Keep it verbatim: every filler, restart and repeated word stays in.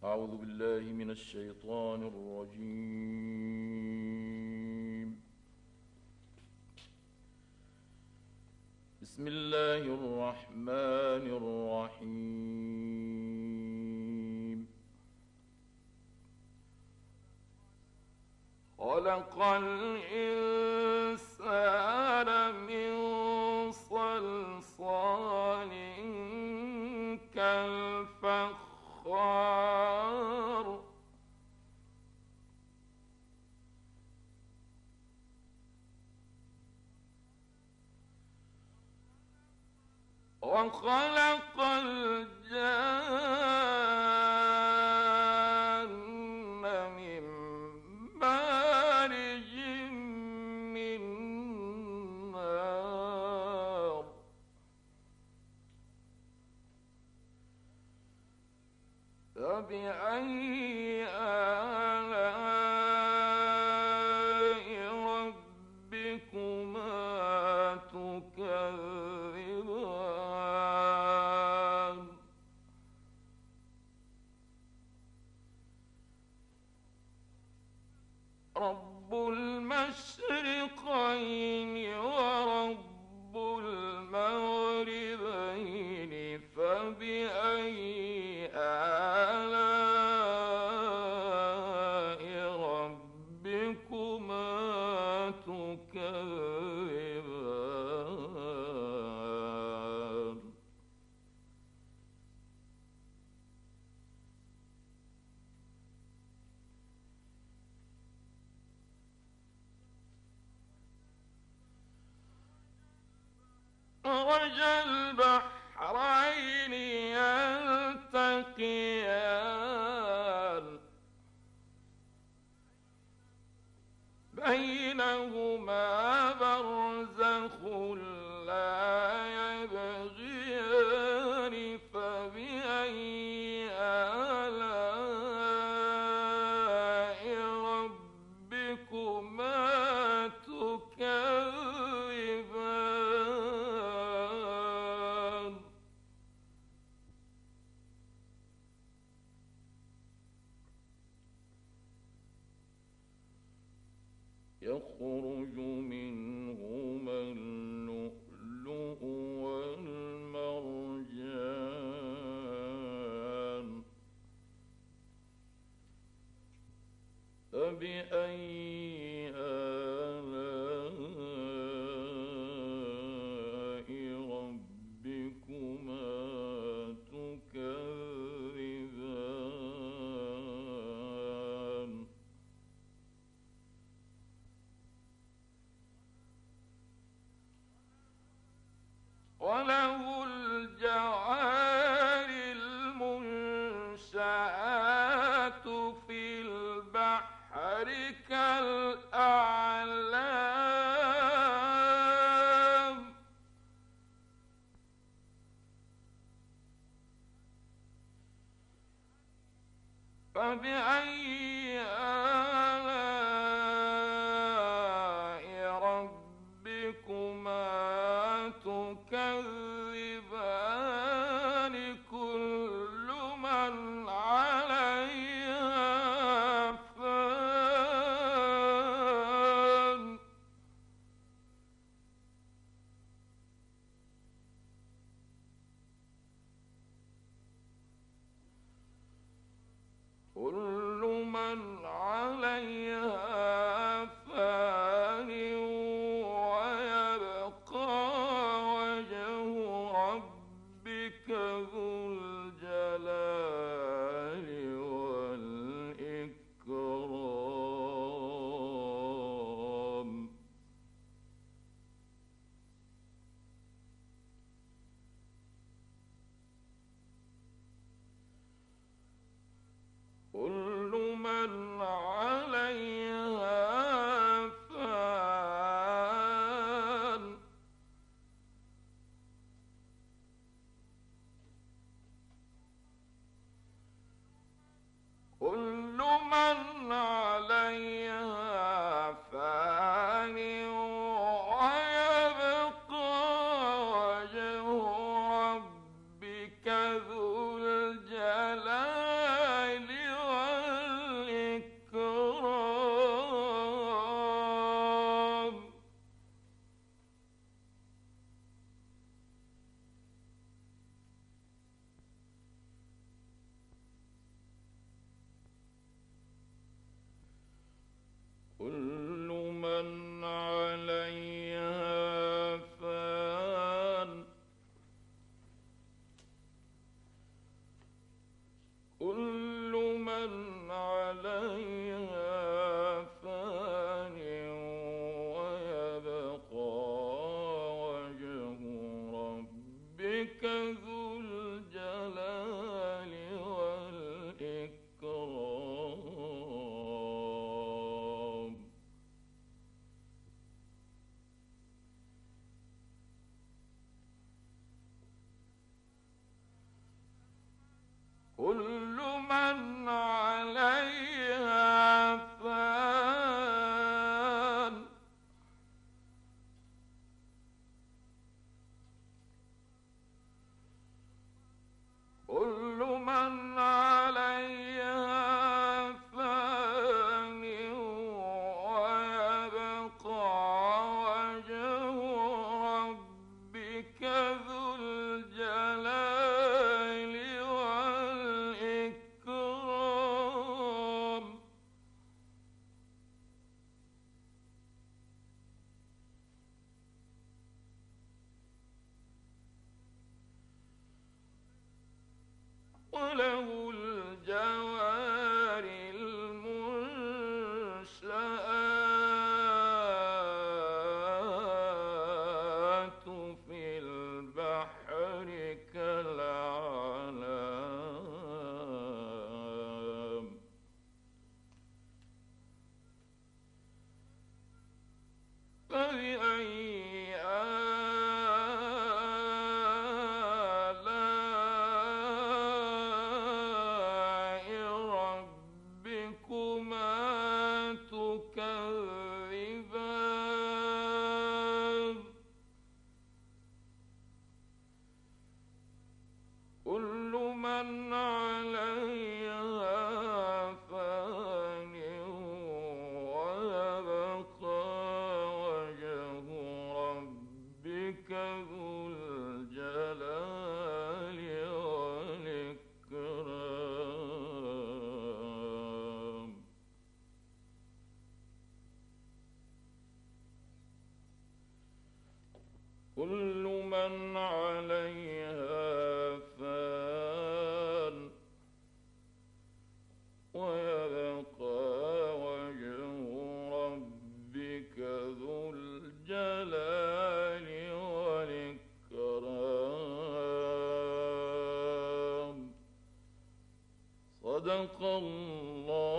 أعوذ بالله من الشيطان الرجيم. بسم الله الرحمن الرحيم. خلق الإنسان من صلصال كالفخار وخلق الجان من مارج من نار فبأي آلاء ربكما تكذبان رب المشرقين ورب المغربين فبأي آلاء ربكما تكذبان مرج البحرين يلتقيان بينهما برزخ لا يبغيان فبأي آلاء ربكما تكذبان يخرج منهما اللؤلؤ والمرجان فبأي آلاء ربكما تكذبان وله الجوار المنشآت في البحر كالأعلام فبأي آلاء ربكما تكذبان كل من عليها فان كل من عليها فان ويبقى وجه ربك ذو الجلال والإكرام قل وله الجوار المنشآت في البحر كالأعلام فبأي آلاء ربكما تكذبان كل من عليها فان ويبقى وجه ربك ذو الجلال والإكرام كل من عليها فان ويبقى وجه ربك ذو الجلال والإكرام صدق الله